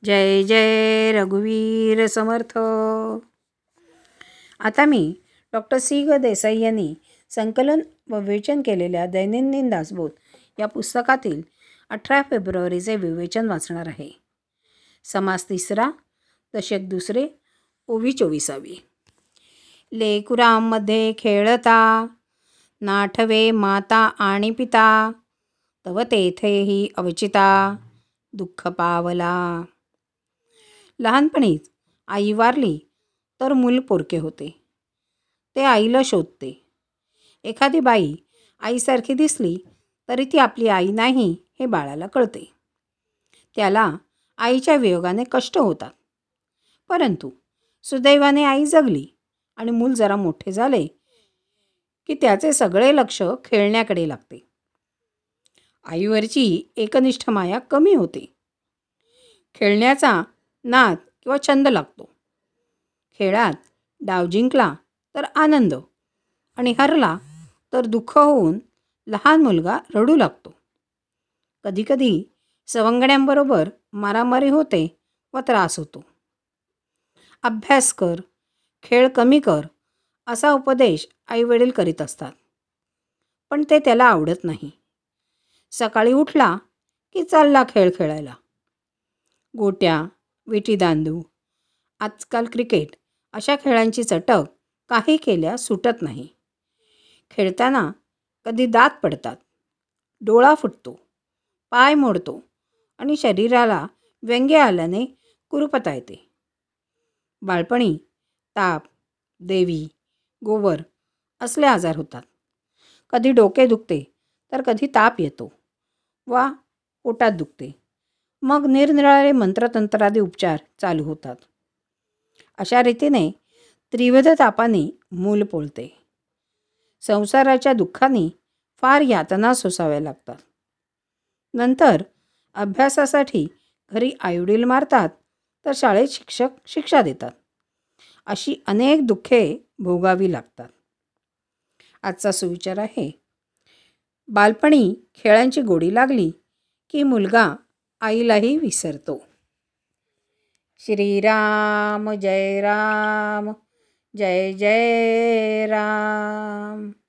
जय जय रघुवीर समर्थ. आता मी doctor C ग देसाई यांनी संकलन व विवेचन केलेल्या दैनंदिन दासबोध या पुस्तकातील 18 फेब्रुवारीचे विवेचन वाचणार आहे. समास तिसरा, दशक दुसरे, ओवी 24. लेकुरांमध्ये खेळता, नाठवे माता आणि पिता, तव तेथेही अवचिता, दुःख पावला. लहानपणीच आई वारली तर मूल पोरके होते. ते आईला शोधते. एखादी बाई आईसारखी दिसली तरी ती आपली आई नाही हे बाळाला कळते. त्याला आईच्या वियोगाने कष्ट होतात. परंतु सुदैवाने आई जगली आणि मूल जरा मोठे झाले की त्याचे सगळे लक्ष खेळण्याकडे लागते. आईवरची एकनिष्ठ माया कमी होते. खेळण्याचा नाद किंवा छंद लागतो. खेळात डाव जिंकला तर आनंद आणि हरला तर दुःख होऊन लहान मुलगा रडू लागतो. कधीकधी सवंगड्यांबरोबर मारामारी होते व त्रास होतो. अभ्यास कर, खेळ कमी कर असा उपदेश आईवडील करीत असतात. पण ते त्याला आवडत नाही. सकाळी उठला की चालला खेळ खेळायला. गोट्या, विटीदांडू, आजकाल क्रिकेट अशा खेळांची चटक काही केल्या सुटत नाही. खेळताना कधी दात पडतात, डोळा फुटतो, पाय मोडतो आणि शरीराला व्यंग्य आल्याने कुरुपता येते. बाळपणी ताप, देवी, गोवर असले आजार होतात. कधी डोके दुखते तर कधी ताप येतो वा पोटात दुखते. मग निरनिराळे मंत्रतंत्रादी उपचार चालू होतात. अशा रीतीने त्रिविध तापाने मूल पोळते. संसाराच्या दुःखाने फार यातना सोसाव्या लागतात. नंतर अभ्यासासाठी घरी आईवडील मारतात तर शाळेत शिक्षक शिक्षा देतात. अशी अनेक दुःखे भोगावी लागतात. आजचा सुविचार आहे, बालपणी खेळांची गोडी लागली की मुलगा आईलाही विसरतो. श्रीराम जय राम, जय जय राम.